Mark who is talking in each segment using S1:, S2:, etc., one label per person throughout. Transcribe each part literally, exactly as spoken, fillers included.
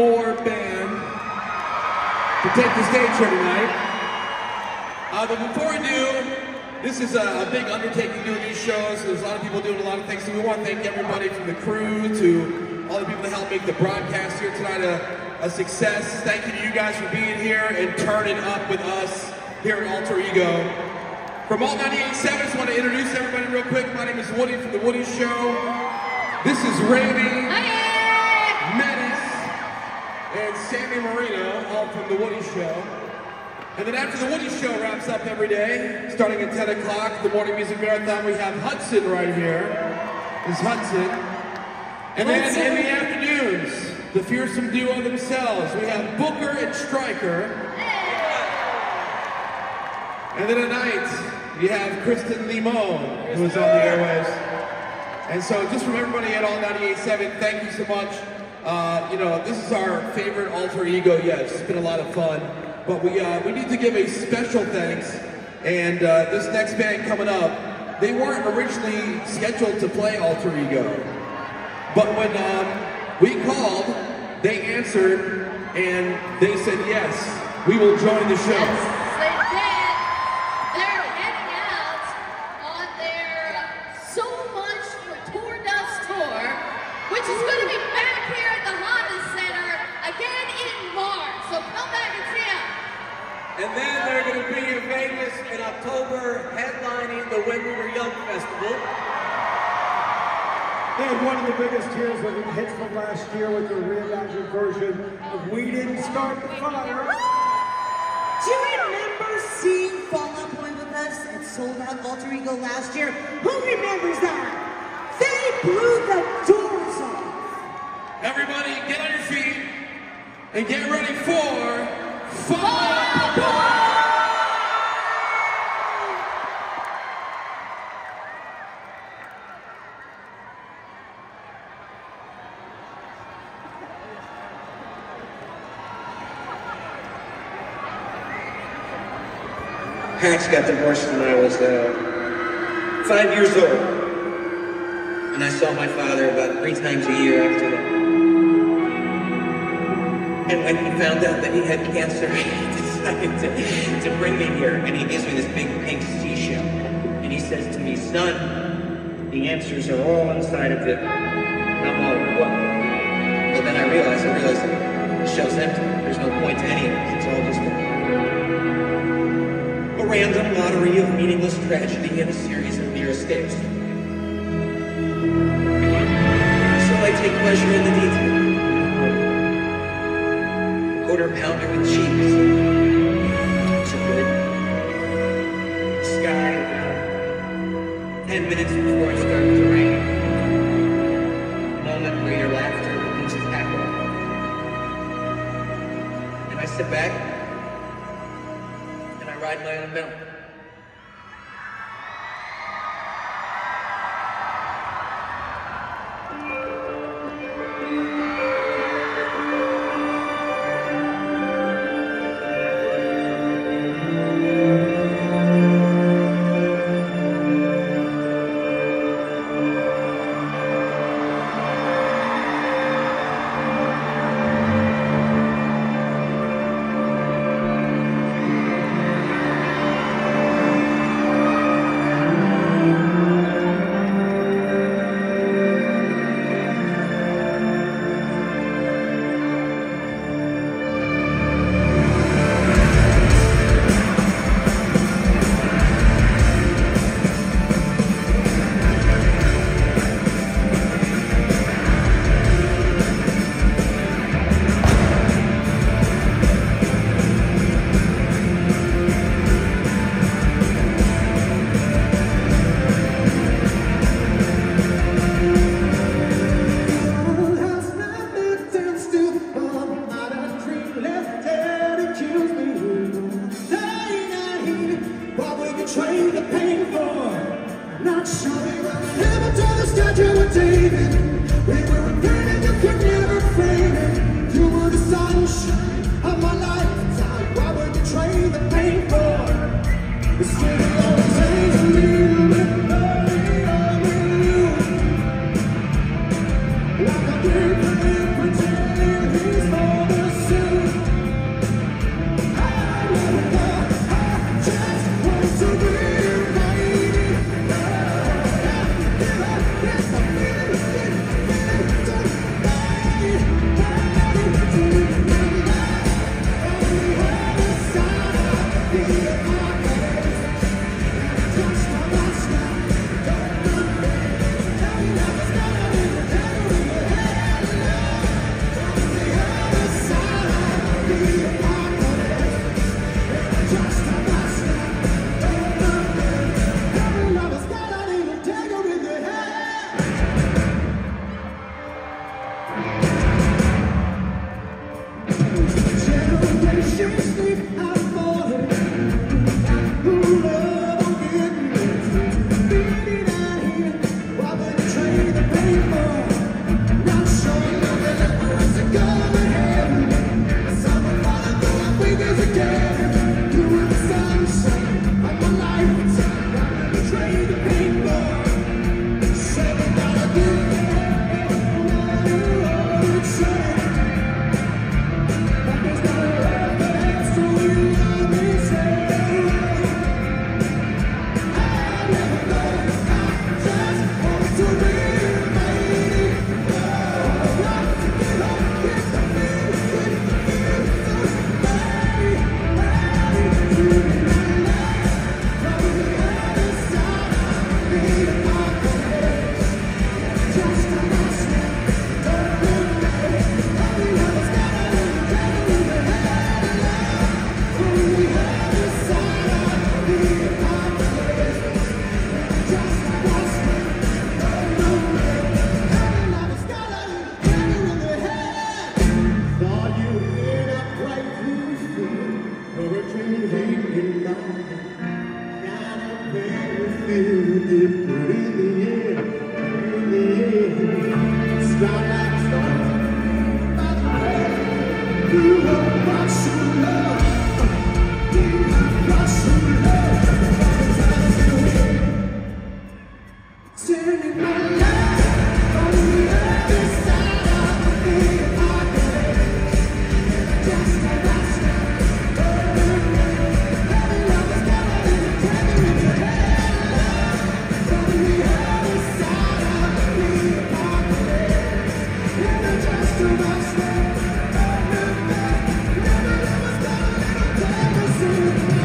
S1: more band to take the stage here tonight. Uh, but before we do, this is a, a big undertaking doing these shows. There's a lot of people doing a lot of things, so we want to thank everybody from the crew to all the people that helped make the broadcast here tonight a, a success. Thank you to you guys for being here and turning up with us here at Alter Ego. From Alt ninety-eight point seven, I just want to introduce everybody real quick. My name is Woody from The Woody Show. This is Randy, Menace, and Sammy Marino, all from The Woody Show. And then after The Woody Show wraps up every day, starting at ten o'clock, the morning music marathon, we have Hudson right here. This is Hudson. And then Hudson. In the afternoons, the fearsome duo themselves, we have Booker and Stryker. And then at night, you have Kristen Limon, who is on the airwaves. And so just from everybody at Alt ninety-eight point seven, thank you so much. Uh, you know, this is our favorite Alter Ego yet. It's been a lot of fun. But we, uh, we need to give a special thanks, and uh, this next band coming up, they weren't originally scheduled to play Alter Ego. But when um, we called, they answered, and they said, yes, we will join the show.
S2: Yes, they did. They're heading out on their So Much Tour Dust Tour, which is going to be back here at the Honda Center again in March. So come back and see us.
S3: And then they're going to be in Vegas in October, headlining the When We Were Young Festival.
S4: They had one of the biggest tears with the hits from last year with the reimagined version of We Didn't Start the Fire.
S5: Do you remember seeing Fall Out Boy with us at Sold Out Alter Ego last year? Who remembers that? They blew the doors off.
S1: Everybody, get on your feet and get ready for Fall Out Boy!
S6: Parents got divorced when I was uh, five years old. And I saw my father about three times a year after that. And when he found out that he had cancer, he decided to, to bring me here. And he gives me this big pink seashell. And he says to me, son, the answers are all inside of it. And I'm all, what? But then I realized, I realized that the shell's empty. There's no point to any of it. It's all just a A random lottery of meaningless tragedy and a series of near escapes. So I take pleasure in the detail. Quarter pounder with cheese. So good. Sky about ten minutes before it started to rain. A moment where your laughter becomes a cackle. And I sit back. Ride my own mountain.
S4: Are you in a bright blue field or a train hanging on? Got a battlefield deep in the air, in the air. Starlight stars by the way. You are rush of love. You are rush of love. Turning my life on the other side of the big market. Just like last night. Every love is better than the devil in the hell. On the other side of the big market. Never just to rush there. Every love is better than the devil in the hell.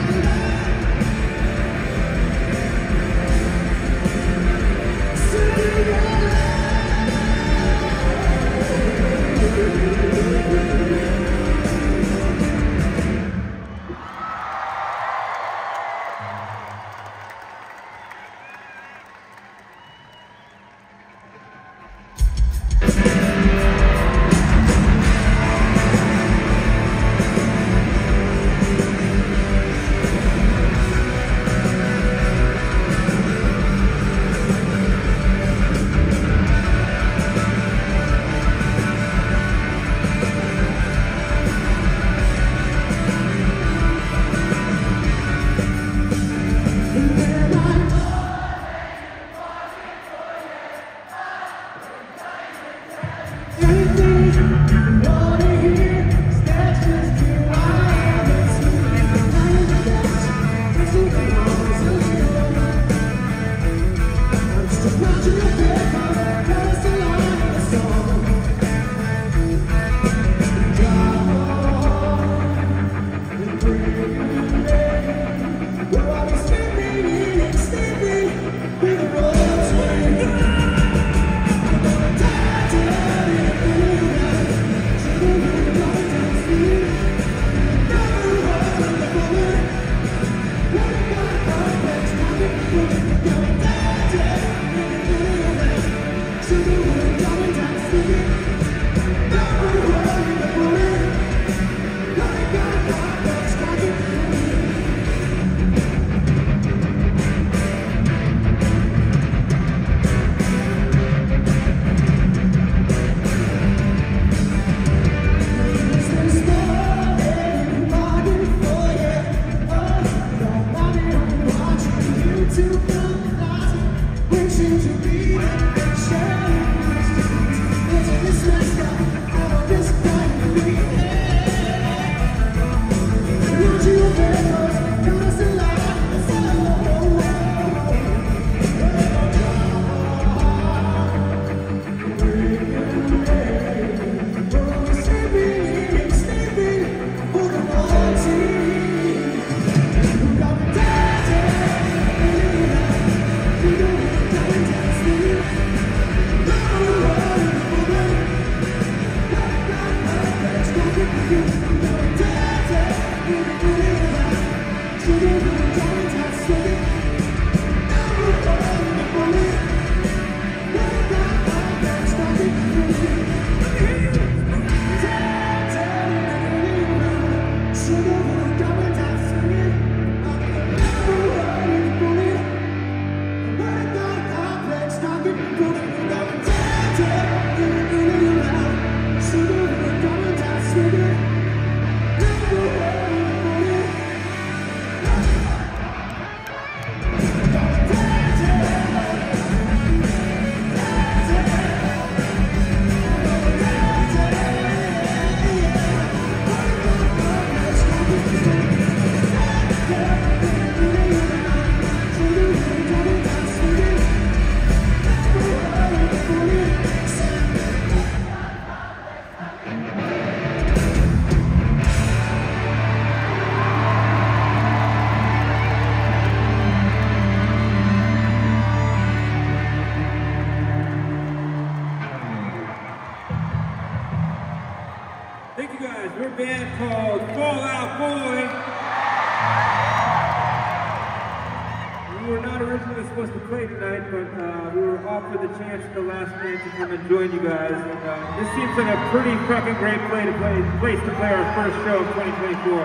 S7: we were not originally supposed to play tonight, but uh, we were offered the chance at the last minute to come and join you guys. And uh, this seems like a pretty fucking great play to play, place to play our first show of twenty twenty-four.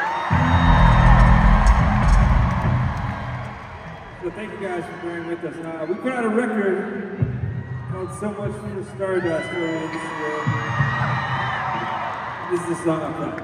S7: So thank you guys for bearing with us. Uh, we put out a record called So Much for Stardust earlier this year. This is the song I'm playing.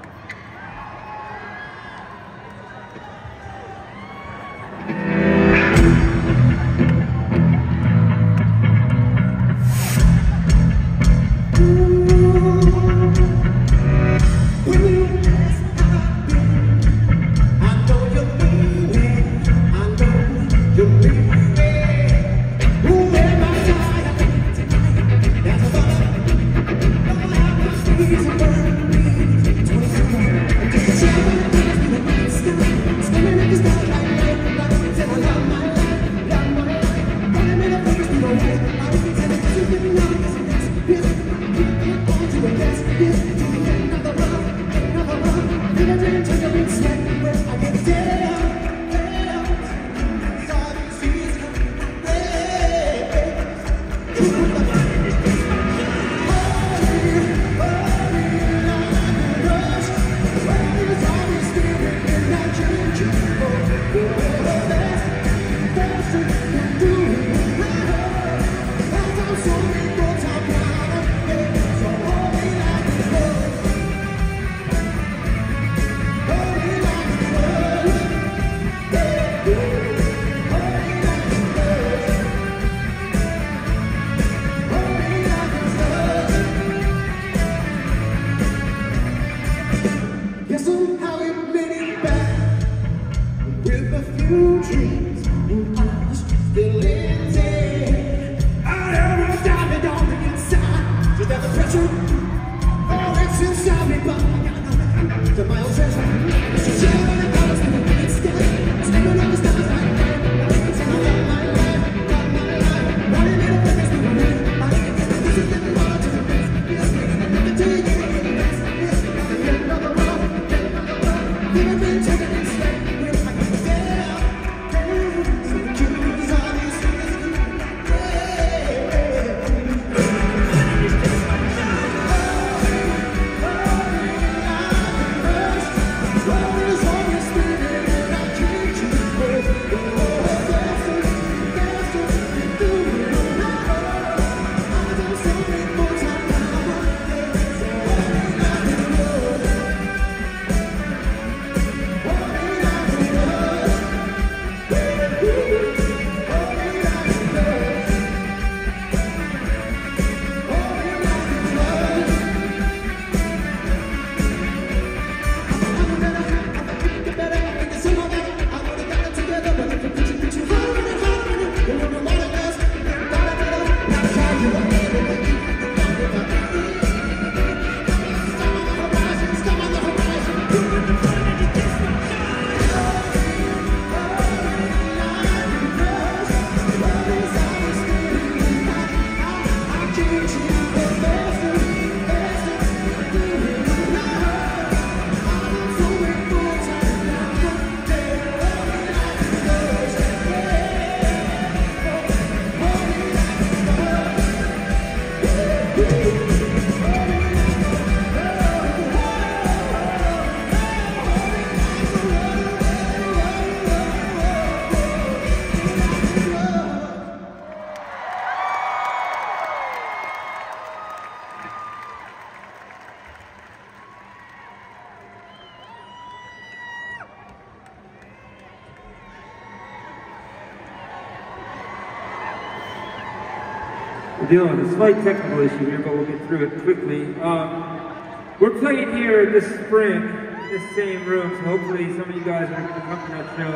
S7: We're dealing with a slight technical issue here, but we'll get through it quickly. Um, we're playing here this spring, in this same room, so hopefully some of you guys are going to come to that show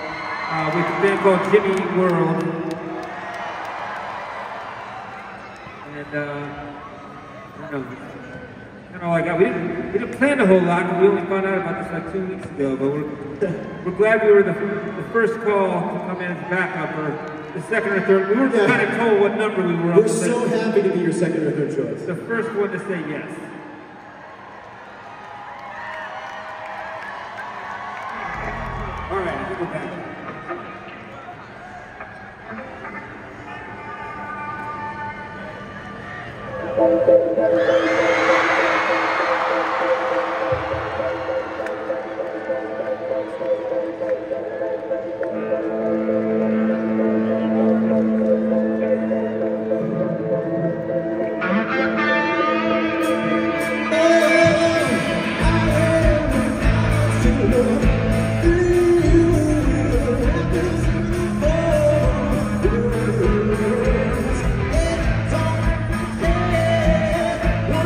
S7: uh, with a band called Jimmy Eat World. And, uh, I don't know, kind of like, we didn't, we didn't plan a whole lot, but we only found out about this like two weeks ago, but we're, we're glad we were the, the first call to come in as backup, or the second or third. We were yeah. kind of told what number we were.
S8: We're so happy to be your second or third choice.
S7: The first one to say yes. All right, I think we're back.
S4: It's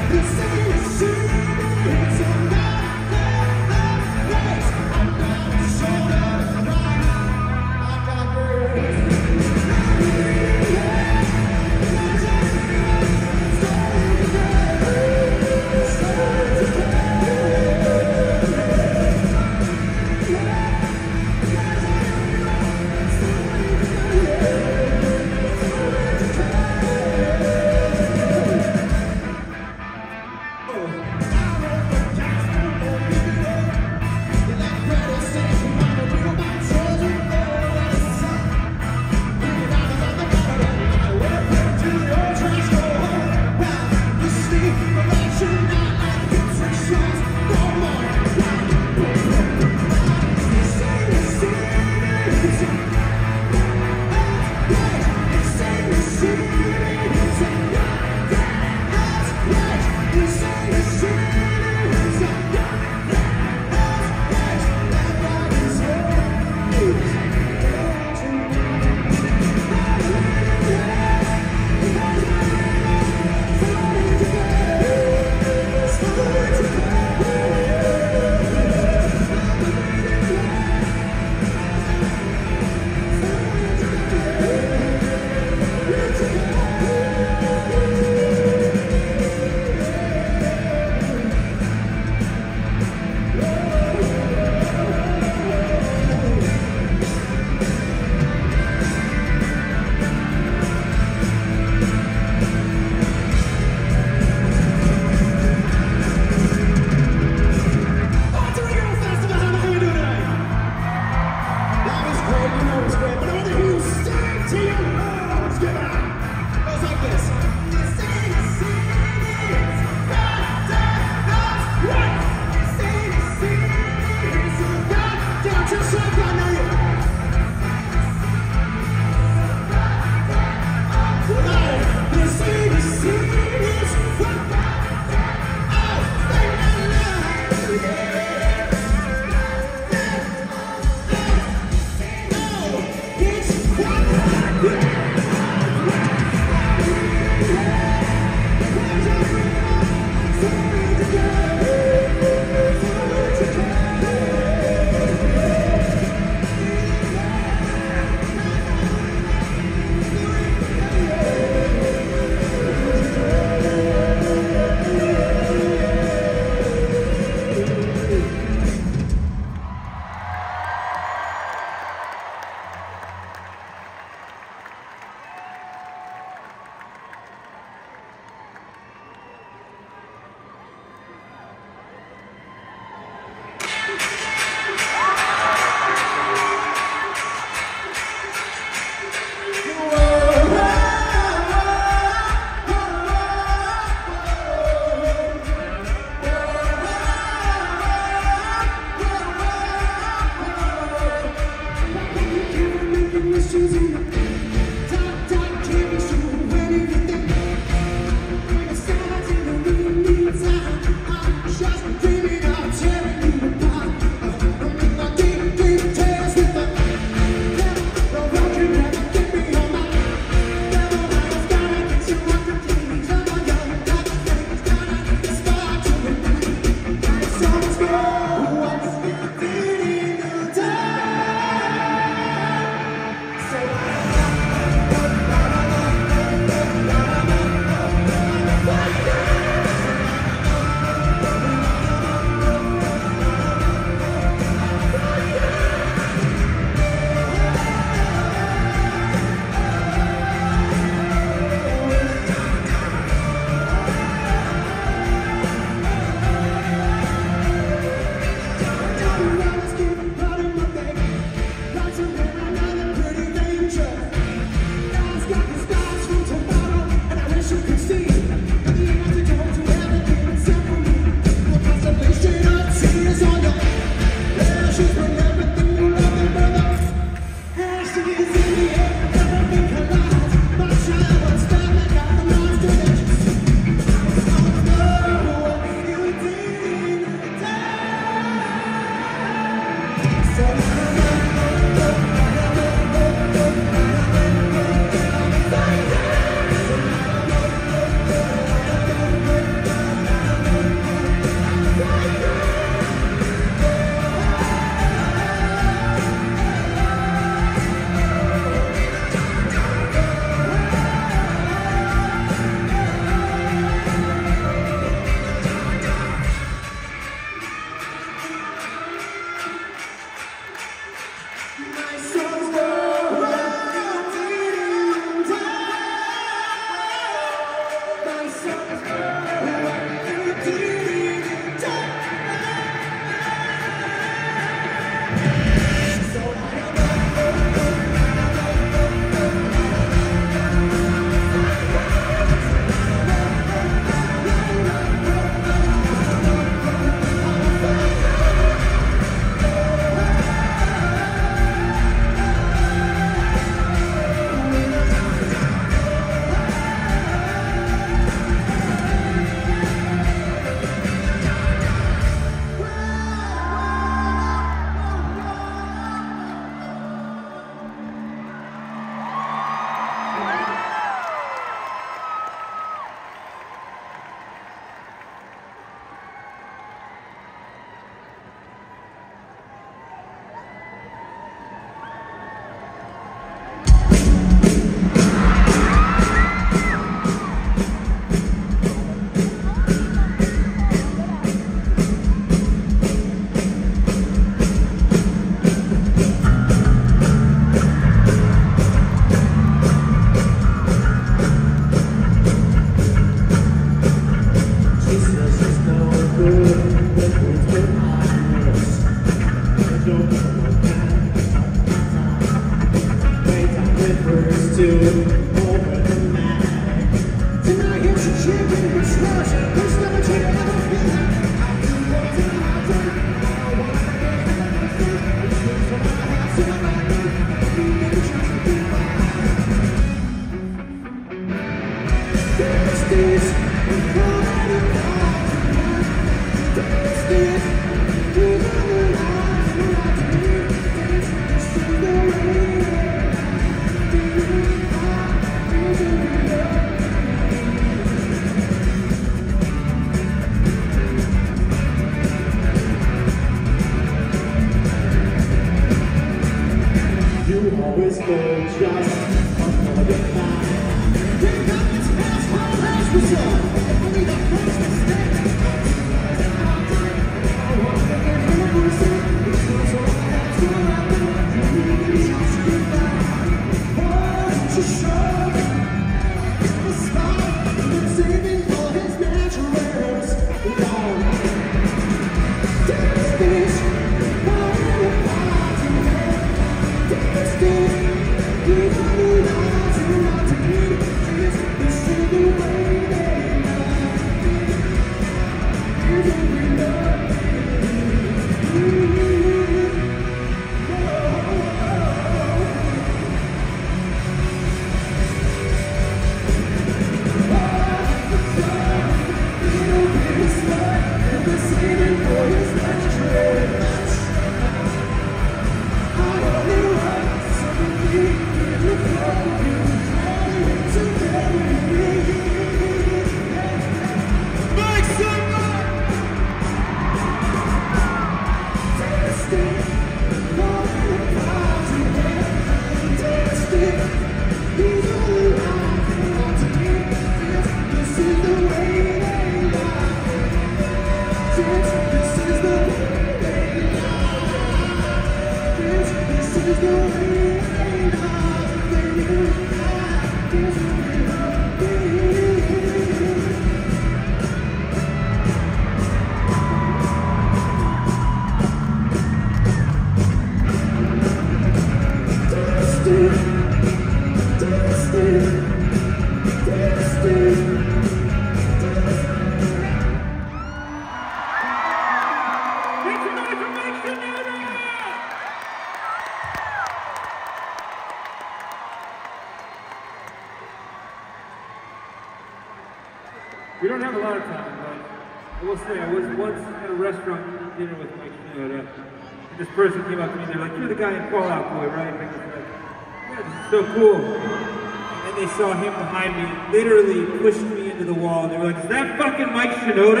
S7: We don't have a lot of time, but I will say I was once at a restaurant eating dinner with Mike Shinoda, and this person came up to me and they're like, "You're the guy in Fall Out Boy, right?" And I was like, "Yeah, this is so cool." And then they saw him behind me, literally pushed me into the wall, and they were like, "Is that fucking Mike Shinoda?"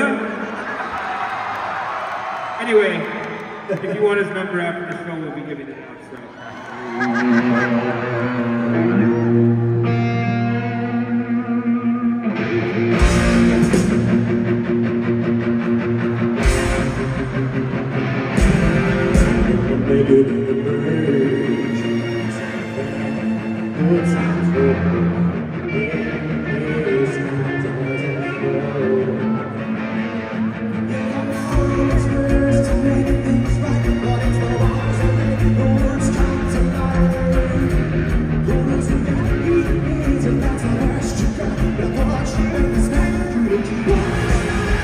S7: Anyway, if you want his number after the show, we'll be giving it out, so.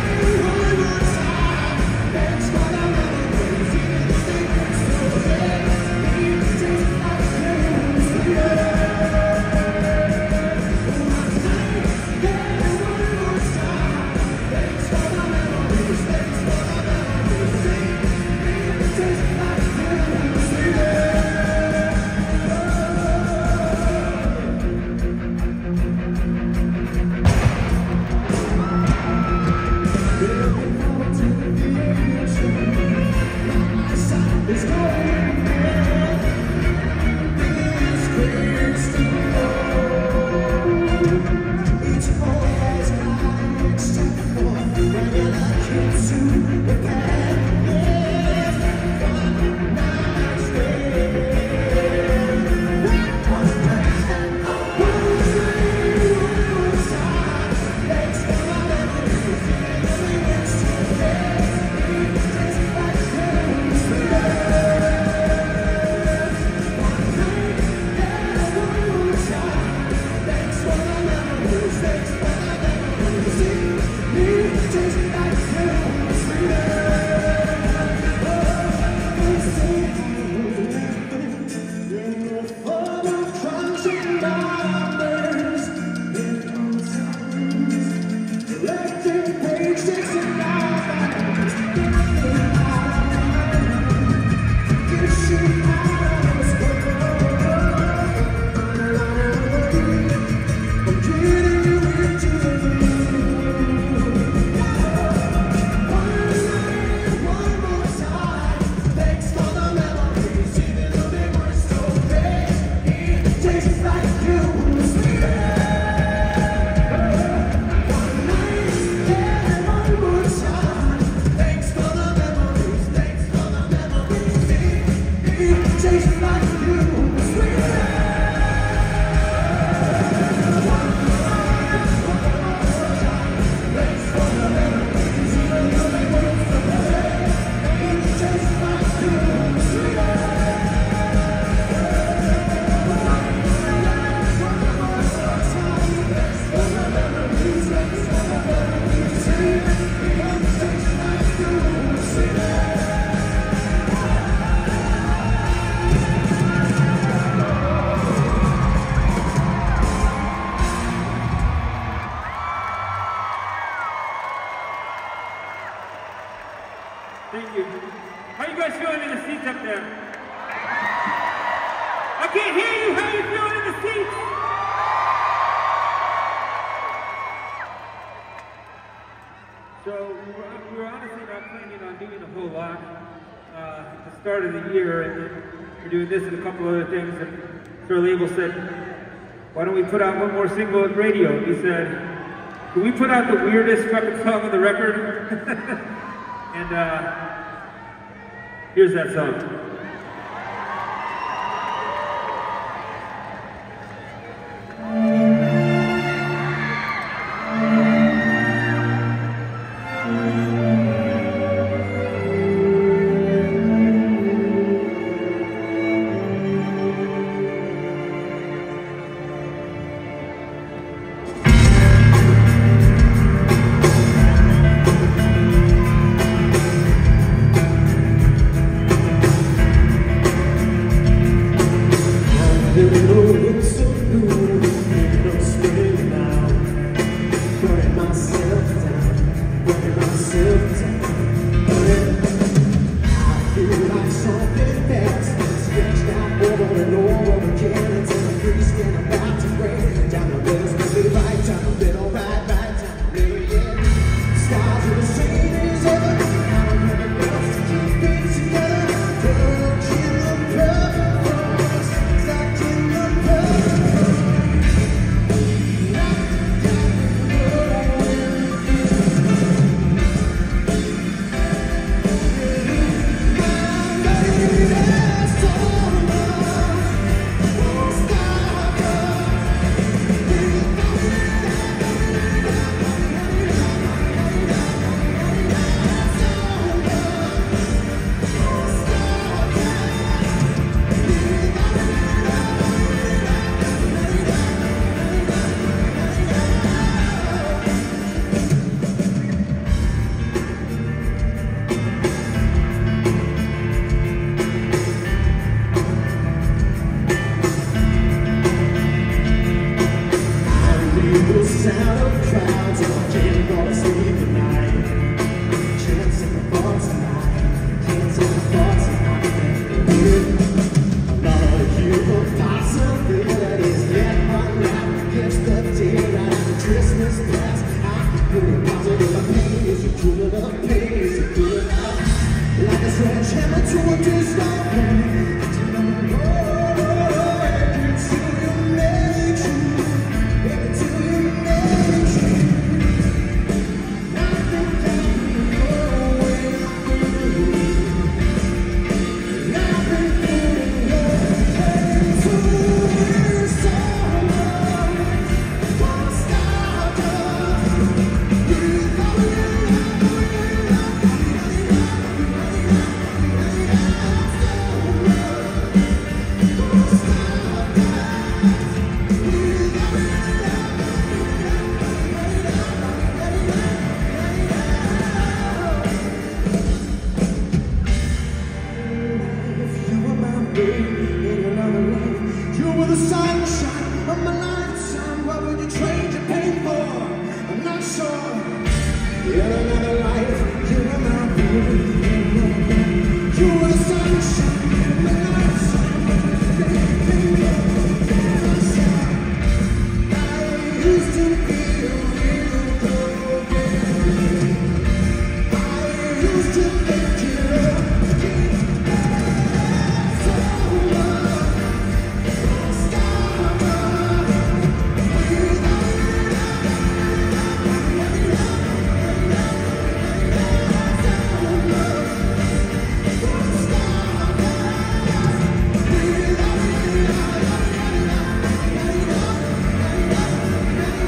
S4: Yeah.
S7: Thank you. How you guys feeling in the seats up there? I can't hear you. How you feeling in the seats? So we were, we were honestly not planning on doing a whole lot uh, at the start of the year, and then we're doing this and a couple other things. And so our label said, "Why don't we put out one more single on radio?" And we said, "Can we put out the weirdest fucking song on the record?" And uh, here's that song.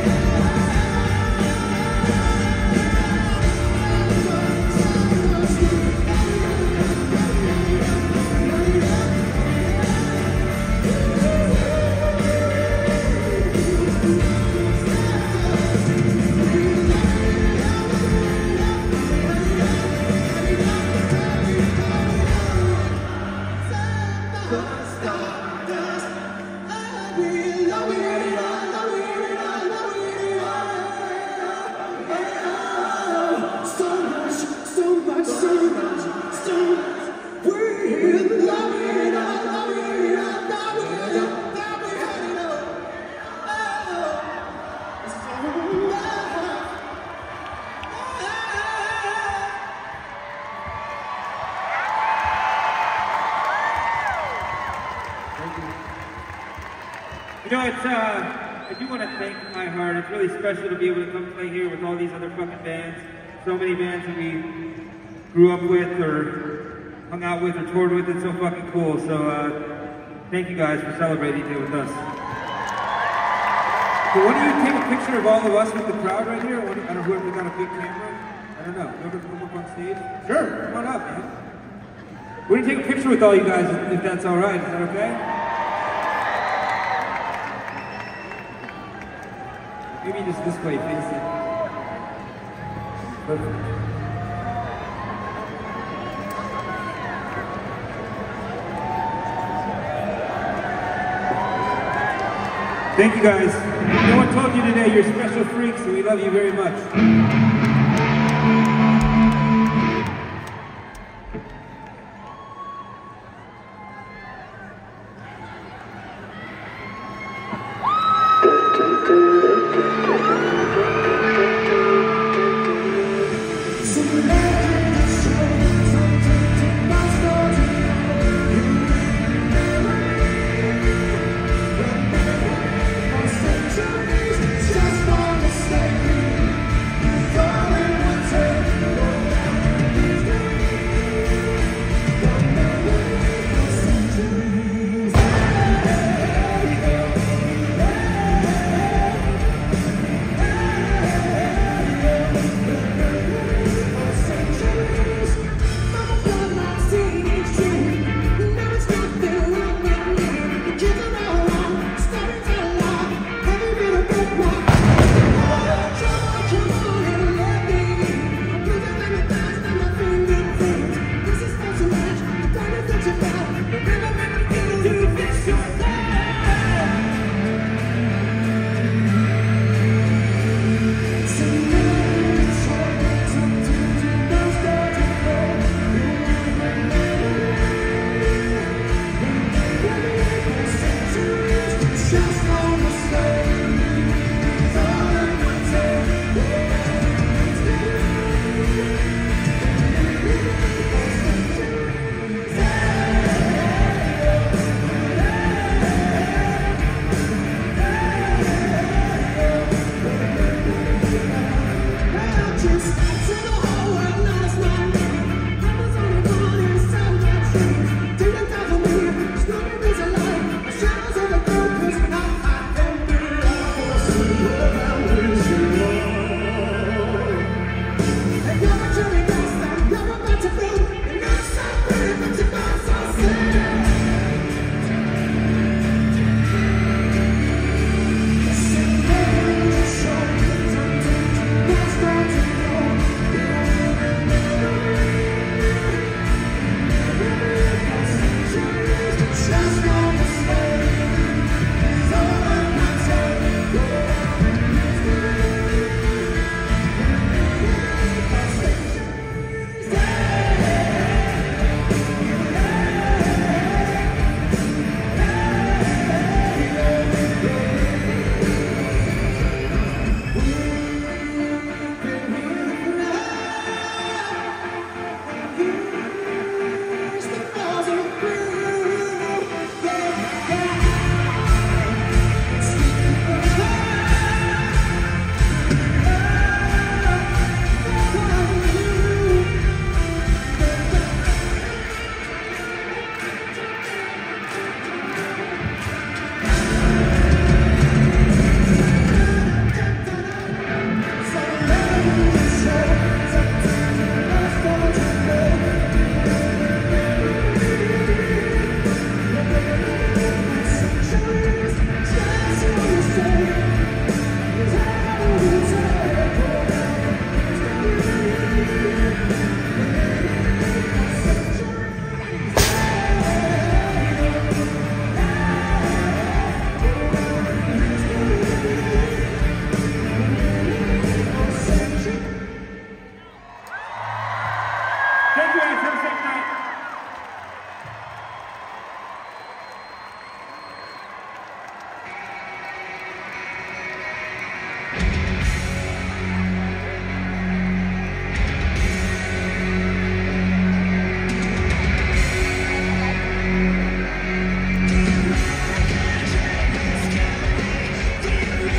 S4: Stop.
S7: You know, it's, uh, I do want to thank iHeart. It's really special to be able to come play here with all these other fucking bands. So many bands that we grew up with or hung out with or toured with. It's so fucking cool. So, uh, thank you guys for celebrating here with us. So, what do you take a picture of all of us with the crowd right here? What, I don't know, whoever got a big camera? I don't know. Whoever come up on stage? Sure. Come on up, man. We're gonna take a picture with all you guys if that's all right. Is that okay? Maybe just this way, face it. Perfect. Thank you guys. No one told you today you're special freaks and we love you very much.